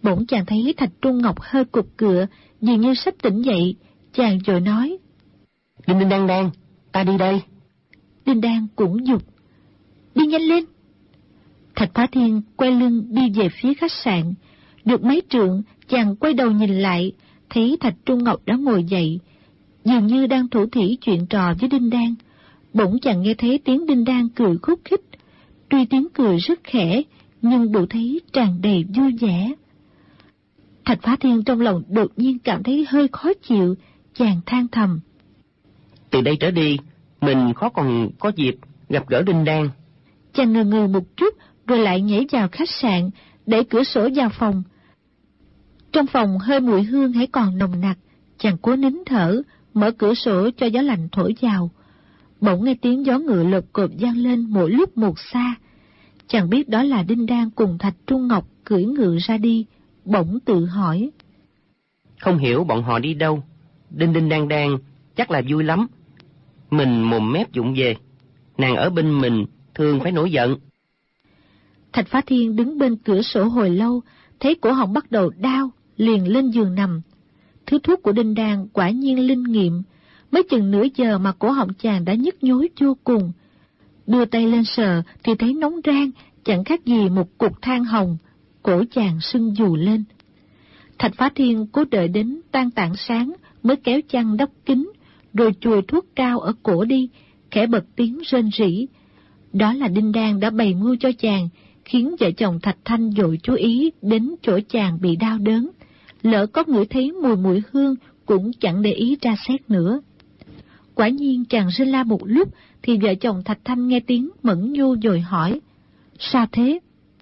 Bỗng chàng thấy Thạch Trung Ngọc hơi cục cựa, dường như sắp tỉnh dậy. Chàng vội nói: Đinh đinh đang đang, ta đi đây. Đinh Đang cũng giục: Đi nhanh lên. Thạch Phá Thiên quay lưng đi về phía khách sạn. Được mấy trượng, chàng quay đầu nhìn lại, thấy Thạch Trung Ngọc đã ngồi dậy, dường như đang thủ thỉ chuyện trò với Đinh Đang. Bỗng chàng nghe thấy tiếng Đinh Đang cười khúc khích. Tuy tiếng cười rất khẽ, nhưng đủ thấy tràn đầy vui vẻ. Thạch Phá Thiên trong lòng đột nhiên cảm thấy hơi khó chịu, chàng than thầm: Từ đây trở đi, mình khó còn có dịp gặp gỡ Đinh Đang. Chàng ngừ ngừ một chút, rồi lại nhảy vào khách sạn, đẩy cửa sổ vào phòng. Trong phòng hơi mùi hương hãy còn nồng nặc, chàng cố nín thở, mở cửa sổ cho gió lạnh thổi vào. Bỗng nghe tiếng gió ngựa lột cộp vang lên mỗi lúc một xa. Chàng biết đó là Đinh Đang cùng Thạch Trung Ngọc cưỡi ngựa ra đi, bỗng tự hỏi: Không hiểu bọn họ đi đâu. Đinh đinh đang đang chắc là vui lắm. Mình mồm mép vụng về, nàng ở bên mình thường phải nổi giận. Thạch Phá Thiên đứng bên cửa sổ hồi lâu, thấy cổ họng bắt đầu đau, liền lên giường nằm. Thứ thuốc của Đinh Đang quả nhiên linh nghiệm, mới chừng nửa giờ mà cổ họng chàng đã nhức nhối vô cùng. Đưa tay lên sờ thì thấy nóng rang, chẳng khác gì một cục than hồng, cổ chàng sưng vù lên. Thạch Phá Thiên cố đợi đến tan tảng sáng mới kéo chăn đắp kín, rồi chùi thuốc cao ở cổ đi, khẽ bật tiếng rên rỉ. Đó là Đinh Đang đã bày mưu cho chàng, khiến vợ chồng Thạch Thanh vội chú ý đến chỗ chàng bị đau đớn. Lỡ có ngửi thấy mùi hương cũng chẳng để ý tra xét nữa. Quả nhiên chàng rên la một lúc thì vợ chồng Thạch Thanh nghe tiếng Mẫn Nhu vội hỏi: Sao thế?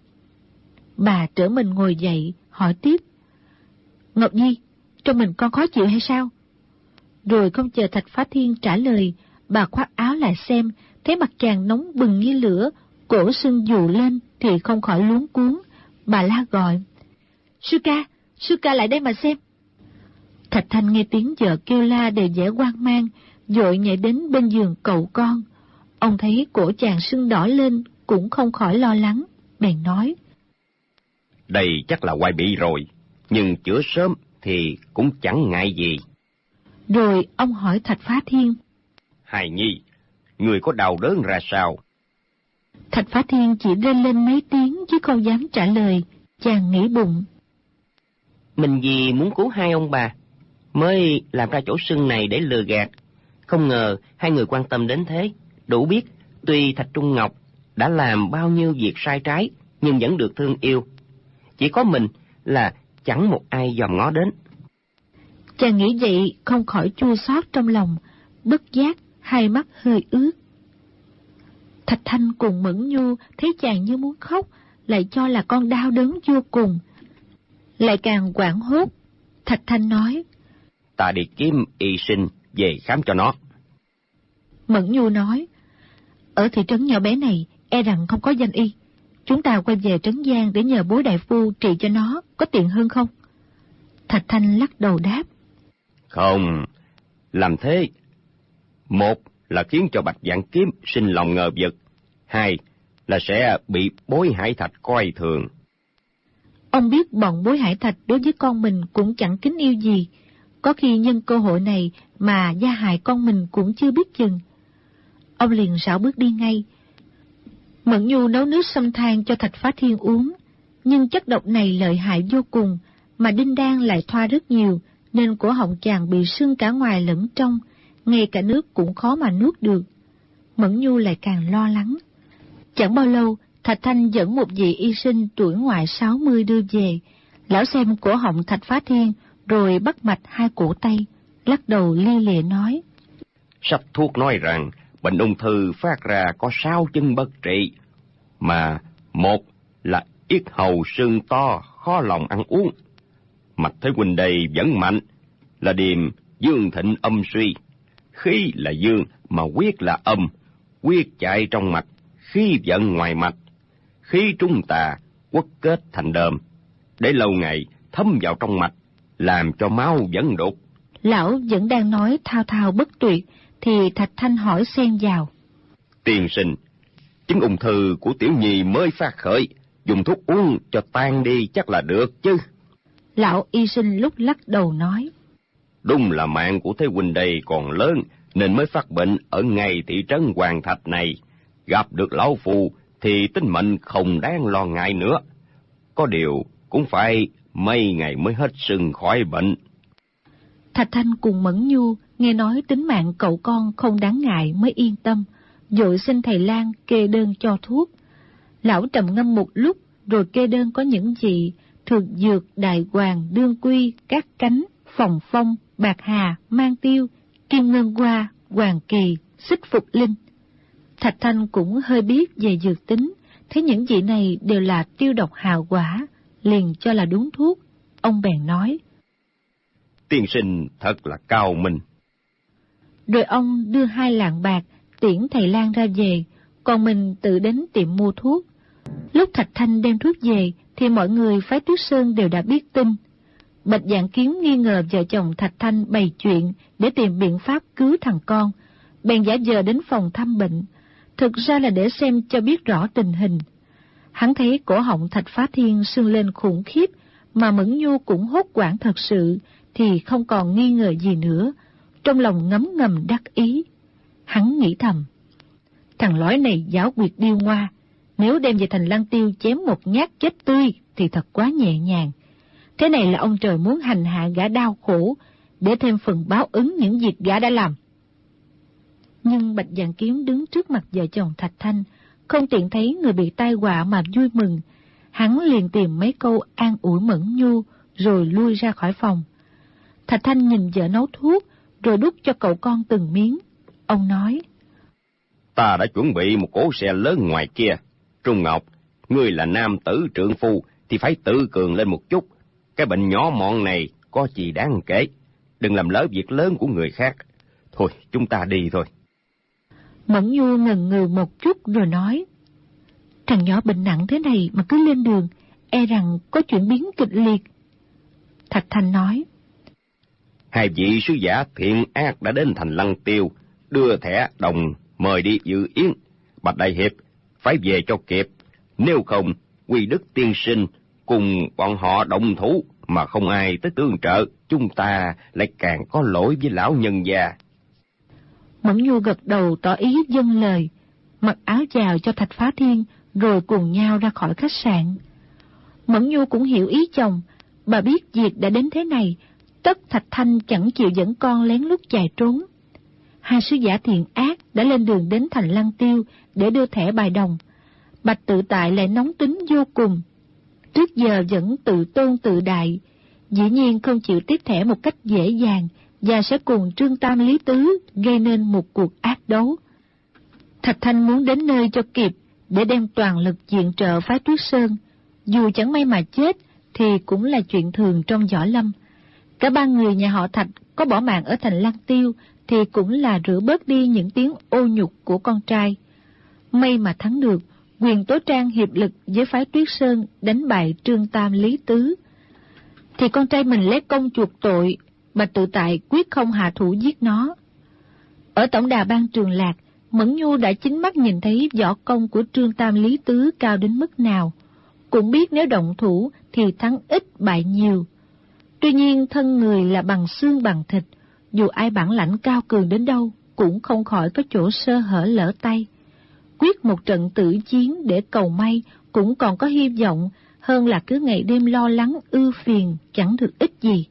Bà trở mình ngồi dậy hỏi tiếp: Ngọc Nhi, trong mình con khó chịu hay sao? Rồi không chờ Thạch Phá Thiên trả lời, bà khoác áo lại xem, thấy mặt chàng nóng bừng như lửa, cổ sưng vù lên thì không khỏi luống cuống. Bà la gọi: Sư ca lại đây mà xem. Thạch Thanh nghe tiếng vợ kêu la đầy vẻ hoang mang, vội nhảy đến bên giường cậu con. Ông thấy cổ chàng sưng đỏ lên cũng không khỏi lo lắng, bèn nói: Đây chắc là quai bị rồi, nhưng chữa sớm thì cũng chẳng ngại gì. Rồi ông hỏi Thạch Phá Thiên: Hài nhi, người có đau đớn ra sao? Thạch Phá Thiên chỉ rên lên mấy tiếng chứ không dám trả lời. Chàng nghĩ bụng: Mình vì muốn cứu hai ông bà mới làm ra chỗ sưng này để lừa gạt. Không ngờ hai người quan tâm đến thế. Đủ biết tuy Thạch Trung Ngọc đã làm bao nhiêu việc sai trái, nhưng vẫn được thương yêu. Chỉ có mình là chẳng một ai dòm ngó đến. Chàng nghĩ vậy không khỏi chua xót trong lòng, bất giác hai mắt hơi ướt. Thạch Thanh cùng Mẫn Nhu thấy chàng như muốn khóc, lại cho là con đau đớn vô cùng, lại càng hoảng hốt. Thạch Thanh nói: Ta đi kiếm y sinh về khám cho nó. Mẫn Nhu nói: Ở thị trấn nhỏ bé này e rằng không có danh y, chúng ta quay về Trấn Giang để nhờ bố đại phu trị cho nó, có tiện hơn không? Thạch Thanh lắc đầu đáp: Không, làm thế, một là khiến cho Bạch Vạn Kiếm sinh lòng ngờ vực, hai là sẽ bị Bối Hải Thạch coi thường. Ông biết bọn Bối Hải Thạch đối với con mình cũng chẳng kính yêu gì, có khi nhân cơ hội này mà gia hại con mình cũng chưa biết chừng. Ông liền rảo bước đi ngay. Mẫn Nhu nấu nước xâm than cho Thạch Phá Thiên uống, nhưng chất độc này lợi hại vô cùng, mà Đinh Đang lại thoa rất nhiều, nên cổ họng chàng bị sưng cả ngoài lẫn trong, ngay cả nước cũng khó mà nuốt được. Mẫn Nhu lại càng lo lắng. Chẳng bao lâu, Thạch Thanh dẫn một vị y sinh tuổi ngoài 60 đưa về. Lão xem cổ họng Thạch Phá Thiên, rồi bắt mạch hai cổ tay, lắc đầu li lịa nói: Sách thuốc nói rằng bệnh ung thư phát ra có 6 chứng bất trị, mà một là yết hầu sưng to, khó lòng ăn uống. Mạch Thế Huynh đây vẫn mạnh, là điềm dương thịnh âm suy. Khí là dương mà quyết là âm, quyết chạy trong mạch, khí vận ngoài mạch. Khí trung tà, quất kết thành đờm, để lâu ngày thấm vào trong mạch, làm cho máu dẫn đục. Lão vẫn đang nói thao thao bất tuyệt, thì Thạch Thanh hỏi xen vào: Tiên sinh, chứng ung thư của tiểu nhi mới phát khởi, dùng thuốc uống cho tan đi chắc là được chứ? Lão y sinh lúc lắc đầu nói: Đúng là mạng của Thế huynh đây còn lớn, nên mới phát bệnh ở ngay thị trấn Hoàng Thạch này. Gặp được lão phù thì tính mệnh không đáng lo ngại nữa. Có điều cũng phải mấy ngày mới hết sưng khỏi bệnh. Thạch Thanh cùng Mẫn Nhu nghe nói tính mạng cậu con không đáng ngại mới yên tâm, vội xin thầy lang kê đơn cho thuốc. Lão trầm ngâm một lúc rồi kê đơn có những gì: thực dược, đại hoàng, đương quy, cát cánh, phòng phong, bạc hà, mang tiêu, kim ngân hoa, hoàng kỳ, xích phục linh. Thạch Thanh cũng hơi biết về dược tính, thấy những vị này đều là tiêu độc hào quả, liền cho là đúng thuốc. Ông bèn nói: Tiên sinh thật là cao minh. Rồi ông đưa 2 lạng bạc tiễn thầy lang ra về, còn mình tự đến tiệm mua thuốc. Lúc Thạch Thanh đem thuốc về thì mọi người phái Tuyết Sơn đều đã biết tin. Bạch Dạng Kiếm nghi ngờ vợ chồng Thạch Thanh bày chuyện để tìm biện pháp cứu thằng con, bèn giả vờ đến phòng thăm bệnh, thực ra là để xem cho biết rõ tình hình. Hắn thấy cổ họng Thạch Phá Thiên sưng lên khủng khiếp, mà Mẫn Nhu cũng hốt hoảng thật sự, thì không còn nghi ngờ gì nữa, trong lòng ngấm ngầm đắc ý. Hắn nghĩ thầm: thằng lói này giáo quyệt điêu ngoa, nếu đem về thành Lăng Tiêu chém một nhát chết tươi thì thật quá nhẹ nhàng. Thế này là ông trời muốn hành hạ gã đau khổ, để thêm phần báo ứng những việc gã đã làm. Nhưng Bạch Dạng Kiếm đứng trước mặt vợ chồng Thạch Thanh, không tiện thấy người bị tai họa mà vui mừng. Hắn liền tìm mấy câu an ủi Mẫn Nhu, rồi lui ra khỏi phòng. Thạch Thanh nhìn vợ nấu thuốc, rồi đút cho cậu con từng miếng. Ông nói: Ta đã chuẩn bị một cỗ xe lớn ngoài kia. Trung Ngọc, ngươi là nam tử trượng phu thì phải tự cường lên một chút. Cái bệnh nhỏ mọn này có gì đáng kể. Đừng làm lỡ việc lớn của người khác. Thôi, chúng ta đi thôi. Mẫn Nhu ngần ngừ một chút rồi nói: thằng nhỏ bệnh nặng thế này mà cứ lên đường, e rằng có chuyển biến kịch liệt. Thạch Thanh nói: 2 vị sứ giả thiện ác đã đến thành Lăng Tiêu, đưa thẻ đồng mời đi dự yến. Bạch đại hiệp phải về cho kịp, nếu không Quy Đức tiên sinh cùng bọn họ động thủ mà không ai tới tương trợ, chúng ta lại càng có lỗi với lão nhân gia. Mẫn Nhu gật đầu tỏ ý dâng lời, mặc áo chào cho Thạch Phá Thiên, rồi cùng nhau ra khỏi khách sạn. Mẫn Nhu cũng hiểu ý chồng, bà biết việc đã đến thế này, tất Thạch Thanh chẳng chịu dẫn con lén lút chạy trốn. 2 sứ giả thiện ác đã lên đường đến thành Lăng Tiêu để đưa thẻ bài đồng. Bạch Tự Tại lại nóng tính vô cùng, trước giờ vẫn tự tôn tự đại, dĩ nhiên không chịu tiếp thẻ một cách dễ dàng, và sẽ cùng Trương Tam Lý Tứ gây nên một cuộc ác đấu. Thạch Thanh muốn đến nơi cho kịp để đem toàn lực viện trợ phái Tuyết Sơn, dù chẳng may mà chết thì cũng là chuyện thường trong võ lâm. Cả 3 người nhà họ Thạch có bỏ mạng ở thành Lăng Tiêu thì cũng là rửa bớt đi những tiếng ô nhục của con trai. May mà thắng được, Quyền Tố Trang hiệp lực với phái Tuyết Sơn đánh bại Trương Tam Lý Tứ, thì con trai mình lấy công chuộc tội, Bạch Tự Tại quyết không hạ thủ giết nó. Ở tổng đà Ban Trường Lạc, Mẫn Nhu đã chính mắt nhìn thấy võ công của Trương Tam Lý Tứ cao đến mức nào, cũng biết nếu động thủ thì thắng ít bại nhiều. Tuy nhiên thân người là bằng xương bằng thịt, dù ai bản lãnh cao cường đến đâu cũng không khỏi có chỗ sơ hở lỡ tay. Quyết một trận tử chiến để cầu may cũng còn có hy vọng hơn là cứ ngày đêm lo lắng ưu phiền chẳng được ích gì.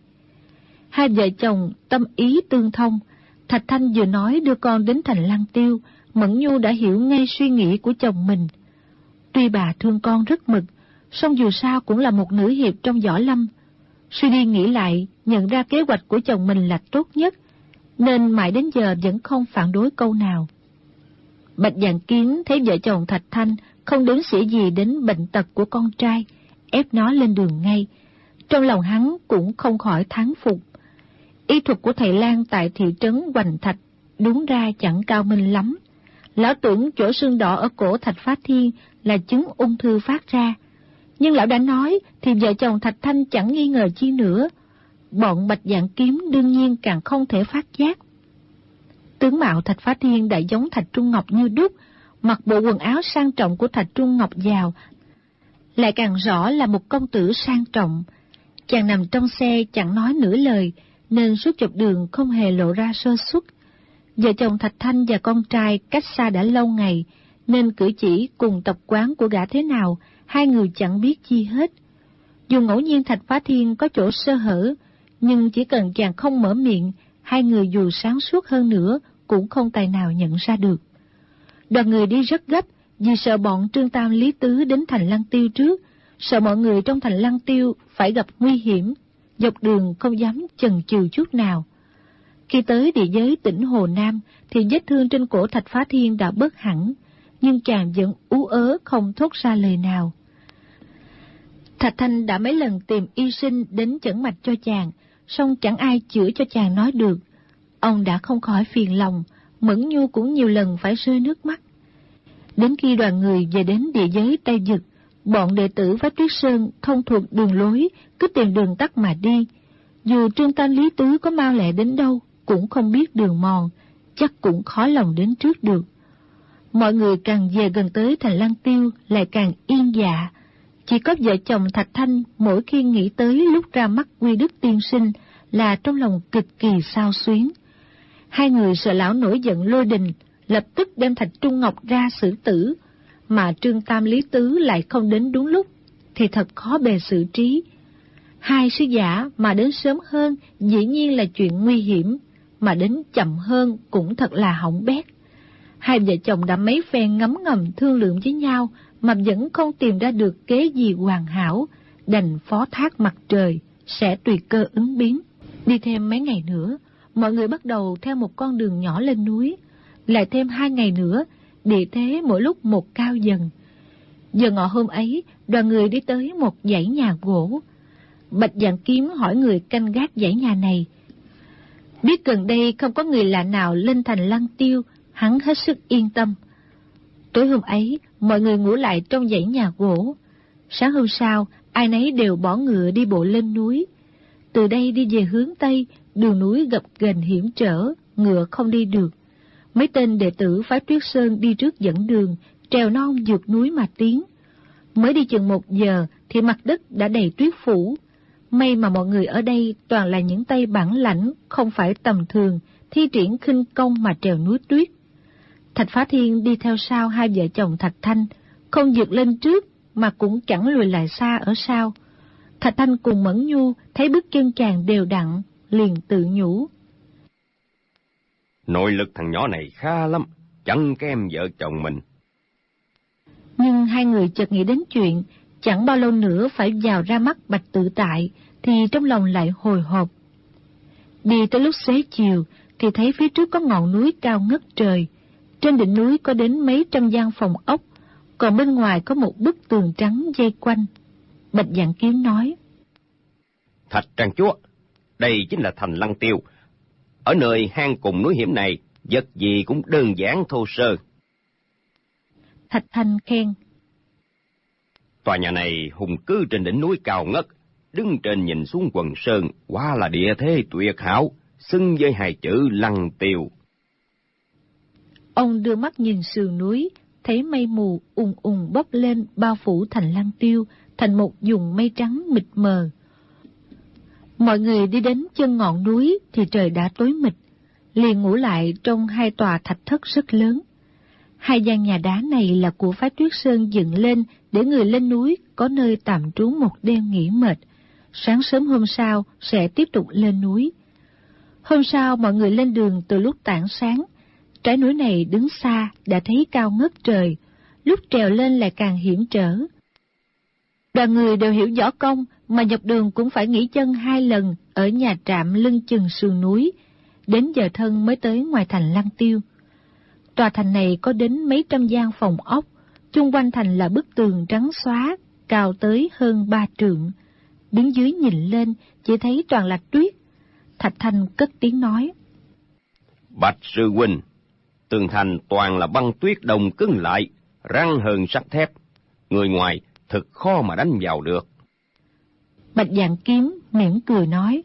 2 vợ chồng tâm ý tương thông, Thạch Thanh vừa nói đưa con đến thành Lăng Tiêu, Mẫn Nhu đã hiểu ngay suy nghĩ của chồng mình. Tuy bà thương con rất mực, song dù sao cũng là một nữ hiệp trong võ lâm. Suy đi nghĩ lại, nhận ra kế hoạch của chồng mình là tốt nhất, nên mãi đến giờ vẫn không phản đối câu nào. Bạch Dạng Kiếm thấy vợ chồng Thạch Thanh không đếm xỉa gì đến bệnh tật của con trai, ép nó lên đường ngay. Trong lòng hắn cũng không khỏi thán phục. Y thuật của thầy lang tại thị trấn Hoành Thạch đúng ra chẳng cao minh lắm. Lão tưởng chỗ sưng đỏ ở cổ Thạch Phá Thiên là chứng ung thư phát ra, nhưng lão đã nói thì vợ chồng Thạch Thanh chẳng nghi ngờ chi nữa. Bọn Bạch Dạng Kiếm đương nhiên càng không thể phát giác. Tướng mạo Thạch Phá Thiên đã giống Thạch Trung Ngọc như đúc, mặc bộ quần áo sang trọng của Thạch Trung Ngọc vào lại càng rõ là một công tử sang trọng. Chàng nằm trong xe chẳng nói nửa lời, nên suốt chục đường không hề lộ ra sơ suất. Vợ chồng Thạch Thanh và con trai cách xa đã lâu ngày, nên cử chỉ cùng tập quán của gã thế nào, hai người chẳng biết chi hết. Dù ngẫu nhiên Thạch Phá Thiên có chỗ sơ hở, nhưng chỉ cần chàng không mở miệng, hai người dù sáng suốt hơn nữa cũng không tài nào nhận ra được. Đoàn người đi rất gấp, vì sợ bọn Trương Tam Lý Tứ đến thành Lăng Tiêu trước, sợ mọi người trong thành Lăng Tiêu phải gặp nguy hiểm, dọc đường không dám chần chừ chút nào. Khi tới địa giới tỉnh Hồ Nam thì vết thương trên cổ Thạch Phá Thiên đã bớt hẳn, nhưng chàng vẫn ú ớ không thốt ra lời nào. Thạch Thanh đã mấy lần tìm y sinh đến chẩn mạch cho chàng, song chẳng ai chữa cho chàng nói được. Ông đã không khỏi phiền lòng, Mẫn Nhu cũng nhiều lần phải rơi nước mắt. Đến khi đoàn người về đến địa giới Tây Dực, bọn đệ tử Phái Tuyết Sơn không thuộc đường lối, cứ tìm đường tắt mà đi. Dù Trương Tam Lý Tứ có mau lẹ đến đâu, cũng không biết đường mòn, chắc cũng khó lòng đến trước được. Mọi người càng về gần tới thành Lăng Tiêu lại càng yên dạ. Chỉ có vợ chồng Thạch Thanh mỗi khi nghĩ tới lúc ra mắt Quy Đức tiên sinh là trong lòng cực kỳ xao xuyến. Hai người sợ lão nổi giận lôi đình, lập tức đem Thạch Trung Ngọc ra xử tử, mà Trương Tam Lý Tứ lại không đến đúng lúc, thì thật khó bề xử trí. Hai sứ giả mà đến sớm hơn dĩ nhiên là chuyện nguy hiểm, mà đến chậm hơn cũng thật là hỏng bét. Hai vợ chồng đã mấy phen ngấm ngầm thương lượng với nhau mà vẫn không tìm ra được kế gì hoàn hảo, đành phó thác mặt trời, sẽ tùy cơ ứng biến. Đi thêm mấy ngày nữa, mọi người bắt đầu theo một con đường nhỏ lên núi. Lại thêm 2 ngày nữa, địa thế mỗi lúc một cao dần. Giờ ngọ hôm ấy, đoàn người đi tới một dãy nhà gỗ. Bạch Dạng Kiếm hỏi người canh gác dãy nhà này. Biết gần đây không có người lạ nào lên thành Lăng Tiêu, hắn hết sức yên tâm. Tối hôm ấy, mọi người ngủ lại trong dãy nhà gỗ. Sáng hôm sau, ai nấy đều bỏ ngựa đi bộ lên núi. Từ đây đi về hướng Tây, đường núi gập ghềnh hiểm trở, ngựa không đi được. Mấy tên đệ tử Phái Tuyết Sơn đi trước dẫn đường, trèo non vượt núi mà tiến. Mới đi chừng 1 giờ thì mặt đất đã đầy tuyết phủ. May mà mọi người ở đây toàn là những tay bản lãnh, không phải tầm thường, thi triển khinh công mà trèo núi tuyết. Thạch Phá Thiên đi theo sau hai vợ chồng Thạch Thanh, không vượt lên trước mà cũng chẳng lùi lại xa ở sau. Thạch Thanh cùng Mẫn Nhu thấy bước chân chàng đều đặn, liền tự nhủ. Nội lực thằng nhỏ này khá lắm, chẳng kém vợ chồng mình. Nhưng hai người chợt nghĩ đến chuyện, chẳng bao lâu nữa phải vào ra mắt Bạch Tự Tại, thì trong lòng lại hồi hộp. Đi tới lúc xế chiều, thì thấy phía trước có ngọn núi cao ngất trời. Trên đỉnh núi có đến mấy trăm gian phòng ốc, còn bên ngoài có một bức tường trắng dây quanh. Bạch Dạng Kiếm nói. Thạch Trang Chúa, đây chính là thành Lăng Tiêu. Ở nơi hang cùng núi hiểm này, vật gì cũng đơn giản thô sơ. Thạch Thanh khen. Tòa nhà này hùng cứ trên đỉnh núi cao ngất, đứng trên nhìn xuống quần sơn, quả là địa thế tuyệt hảo, xứng với 2 chữ Lăng Tiêu. Ông đưa mắt nhìn sườn núi, thấy mây mù ùn ùn bốc lên bao phủ thành Lăng Tiêu, thành một vùng mây trắng mịt mờ. Mọi người đi đến chân ngọn núi thì trời đã tối mịt, liền ngủ lại trong 2 tòa thạch thất rất lớn. 2 gian nhà đá này là của Phái Tuyết Sơn dựng lên để người lên núi có nơi tạm trú một đêm nghỉ mệt. Sáng sớm hôm sau sẽ tiếp tục lên núi. Hôm sau mọi người lên đường từ lúc tảng sáng. Trái núi này đứng xa đã thấy cao ngất trời, lúc trèo lên lại càng hiểm trở. Đoàn người đều hiểu võ công, mà dọc đường cũng phải nghỉ chân 2 lần ở nhà trạm lưng chừng sườn núi, đến giờ thân mới tới ngoài thành Lăng Tiêu. Tòa thành này có đến mấy trăm gian phòng ốc, chung quanh thành là bức tường trắng xóa, cao tới hơn 3 trượng. Đứng dưới nhìn lên, chỉ thấy toàn là tuyết. Thạch Thanh cất tiếng nói. Bạch sư huynh, tường thành toàn là băng tuyết đông cứng lại, rắn hơn sắt thép. Người ngoài thật khó mà đánh vào được. Bạch Dạng Kiếm mỉm cười nói.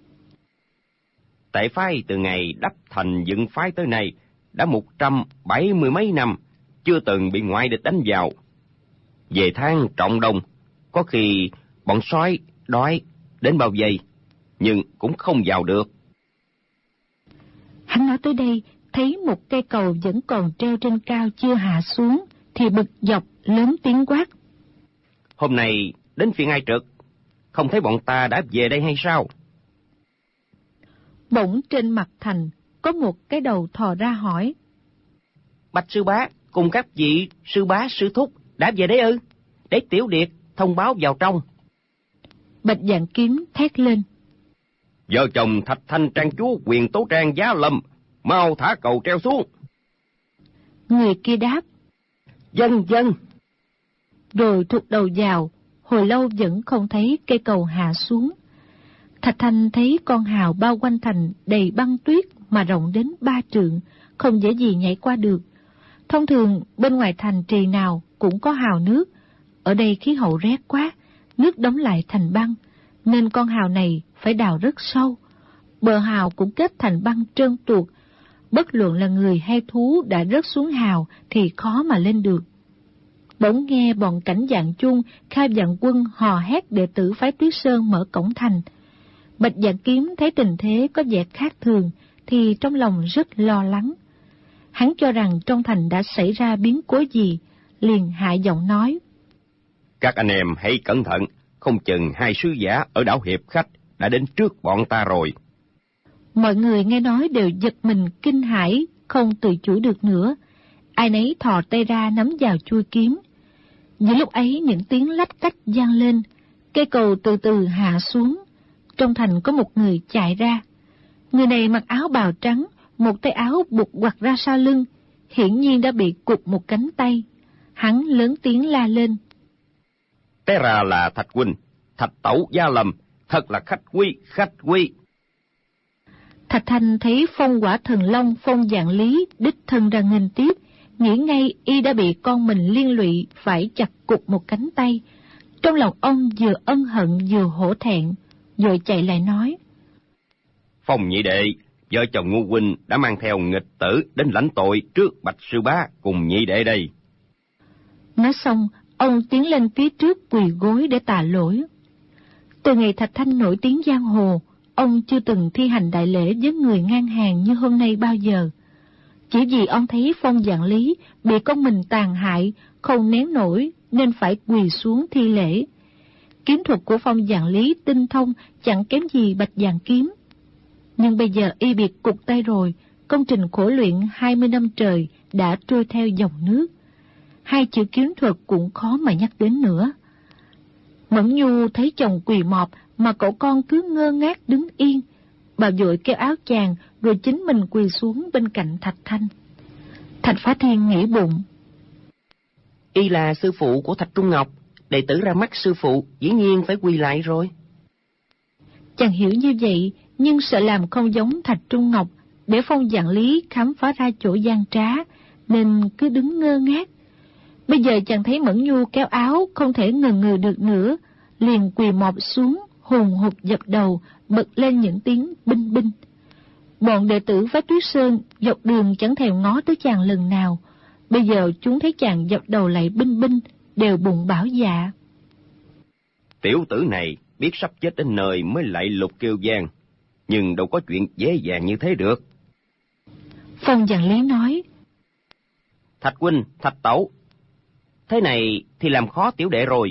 Tại phái từ ngày đắp thành dựng phái tới nay, đã 170 mấy năm, chưa từng bị ngoại địch đánh vào. Về tháng trọng đông, có khi bọn sói, đói, đến bao vây, nhưng cũng không vào được. Hắn nói tới đây, thấy một cây cầu vẫn còn treo trên cao chưa hạ xuống, thì bực dọc lớn tiếng quát: Hôm nay đến phiên ai trực? Không thấy bọn ta đã về đây hay sao? Bỗng trên mặt thành có một cái đầu thò ra hỏi: Bạch sư bá cùng các vị sư bá sư thúc đã về đấy ư? Để Tiểu Điệt thông báo vào trong. Bạch Vạn Kiếm thét lên: Vợ chồng Thạch Thanh trang chúa Quyền Tố Trang Giá Lâm, mau thả cầu treo xuống. Người kia đáp: Dân dân. Rồi thụt đầu vào, hồi lâu vẫn không thấy cây cầu hạ xuống. Thạch Thanh thấy con hào bao quanh thành đầy băng tuyết mà rộng đến 3 trượng, không dễ gì nhảy qua được. Thông thường bên ngoài thành trì nào cũng có hào nước, ở đây khí hậu rét quá, nước đóng lại thành băng, nên con hào này phải đào rất sâu. Bờ hào cũng kết thành băng trơn tuột, bất luận là người hay thú đã rớt xuống hào thì khó mà lên được. Bỗng nghe bọn Cảnh Vạn Chung, Khai Vạn Quân hò hét đệ tử phái Tuyết Sơn mở cổng thành. Bạch Vạn Kiếm thấy tình thế có vẻ khác thường thì trong lòng rất lo lắng. Hắn cho rằng trong thành đã xảy ra biến cố gì, liền hạ giọng nói: Các anh em hãy cẩn thận, không chừng 2 sứ giả ở đảo Hiệp Khách đã đến trước bọn ta rồi. Mọi người nghe nói đều giật mình kinh hãi, không tự chủ được nữa. Ai nấy thò tay ra nắm vào chuôi kiếm. Giữa lúc ấy những tiếng lách cách vang lên, cây cầu từ từ hạ xuống. Trong thành có một người chạy ra. Người này mặc áo bào trắng, một tay áo buộc quặt ra sau lưng, hiển nhiên đã bị cụt một cánh tay. Hắn lớn tiếng la lên: Té ra là Thạch huynh, Thạch tẩu Gia Lâm, thật là khách quý, khách quý. Thạch Thanh thấy Phong Quả Thần Long Phong Vạn Lý đích thân ra nghênh tiếp, nghĩ ngay y đã bị con mình liên lụy phải chặt cụt một cánh tay. Trong lòng ông vừa ân hận vừa hổ thẹn, rồi chạy lại nói: Phong nhị đệ, vợ chồng Ngô huynh đã mang theo nghịch tử đến lãnh tội trước Bạch sư bá cùng nhị đệ đây. Nói xong, ông tiến lên phía trước quỳ gối để tạ lỗi. Từ ngày Thạch Thanh nổi tiếng giang hồ, ông chưa từng thi hành đại lễ với người ngang hàng như hôm nay bao giờ. Chỉ vì ông thấy Phong Vạn Lý bị con mình tàn hại, không nén nổi nên phải quỳ xuống thi lễ. Kiếm thuật của Phong Vạn Lý tinh thông chẳng kém gì Bạch Vạn Kiếm. Nhưng bây giờ y bị cụt tay rồi, công trình khổ luyện 20 năm trời đã trôi theo dòng nước. 2 chữ kiếm thuật cũng khó mà nhắc đến nữa. Mẫn Nhu thấy chồng quỳ mọp mà cậu con cứ ngơ ngác đứng yên. Bà vội kêu áo chàng rồi chính mình quỳ xuống bên cạnh Thạch Thanh. Thạch Phá Thiên nghĩ bụng: Y là sư phụ của Thạch Trung Ngọc, đệ tử ra mắt sư phụ dĩ nhiên phải quỳ lại rồi. Chàng hiểu như vậy, nhưng sợ làm không giống Thạch Trung Ngọc, để Phong Vạn Lý khám phá ra chỗ gian trá, nên cứ đứng ngơ ngác. Bây giờ chàng thấy Mẫn Nhu kéo áo không thể ngừ được nữa, liền quỳ mọp xuống, hùng hục dập đầu, bật lên những tiếng binh binh. Bọn đệ tử phái Tuyết Sơn dọc đường chẳng thèm ngó tới chàng lần nào. Bây giờ chúng thấy chàng dập đầu lại binh binh, đều bụng bảo dạ. Tiểu tử này biết sắp chết đến nơi mới lại lục kêu vang, nhưng đâu có chuyện dễ dàng như thế được. Phong Vạn Lý nói: Thạch huynh, Thạch tẩu, thế này thì làm khó tiểu đệ rồi.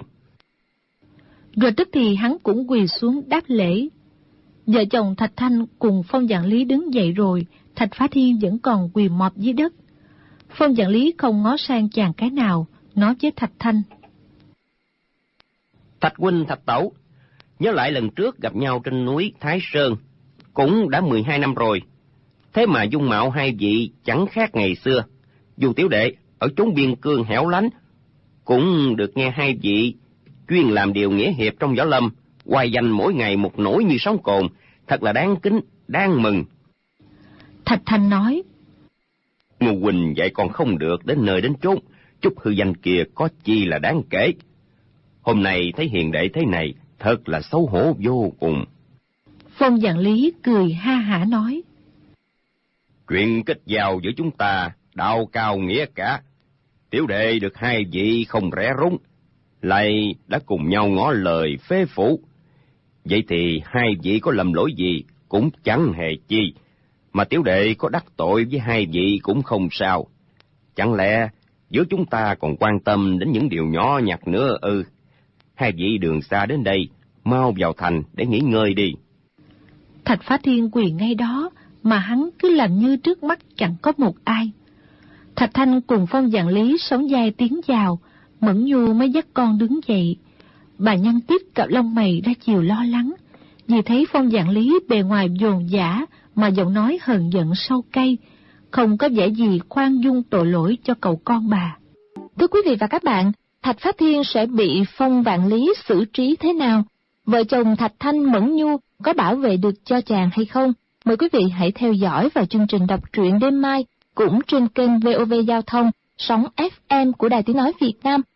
Rồi tức thì hắn cũng quỳ xuống đáp lễ. Vợ chồng Thạch Thanh cùng Phong Vạn Lý đứng dậy rồi, Thạch Phá Thiên vẫn còn quỳ mọp dưới đất. Phong Vạn Lý không ngó sang chàng cái nào, nói với Thạch Thanh: Thạch huynh, Thạch tẩu, nhớ lại lần trước gặp nhau trên núi Thái Sơn, cũng đã 12 năm rồi. Thế mà dung mạo hai vị chẳng khác ngày xưa. Dù tiểu đệ ở chốn biên cương hẻo lánh, cũng được nghe hai vị chuyên làm điều nghĩa hiệp trong võ lâm, hoài danh mỗi ngày một nổi như sóng cồn, thật là đáng kính, đáng mừng. Thạch Thanh nói: Ngô huynh vậy còn không được đến nơi đến chốn, chút hư danh kia có chi là đáng kể. Hôm nay thấy hiền đệ thế này, thật là xấu hổ vô cùng. Phong Vạn Lý cười ha hả nói: Chuyện kết giao giữa chúng ta đạo cao nghĩa cả, tiểu đệ được hai vị không rẻ rúng, lại đã cùng nhau ngỏ lời phế phủ. Vậy thì hai vị có lầm lỗi gì cũng chẳng hề chi, mà tiểu đệ có đắc tội với hai vị cũng không sao. Chẳng lẽ giữa chúng ta còn quan tâm đến những điều nhỏ nhặt nữa ư? Hai vị đường xa đến đây, mau vào thành để nghỉ ngơi đi. Thạch Phá Thiên quỳ ngay đó, mà hắn cứ làm như trước mắt chẳng có một ai. Thạch Thanh cùng Phong Vạn Lý sống dai tiến vào, Mẫn Nhu mới dắt con đứng dậy. Bà Nhân Tích cặp lông mày ra chiều lo lắng, vì thấy Phong Vạn Lý bề ngoài dồn dã mà giọng nói hờn giận sâu cay, không có vẻ gì khoan dung tội lỗi cho cậu con bà. Thưa quý vị và các bạn, Thạch Phá Thiên sẽ bị Phong Vạn Lý xử trí thế nào? Vợ chồng Thạch Thanh Mẫn Nhu có bảo vệ được cho chàng hay không? Mời quý vị hãy theo dõi vào chương trình đọc truyện đêm mai, cũng trên kênh VOV Giao thông, sóng FM của Đài Tiếng Nói Việt Nam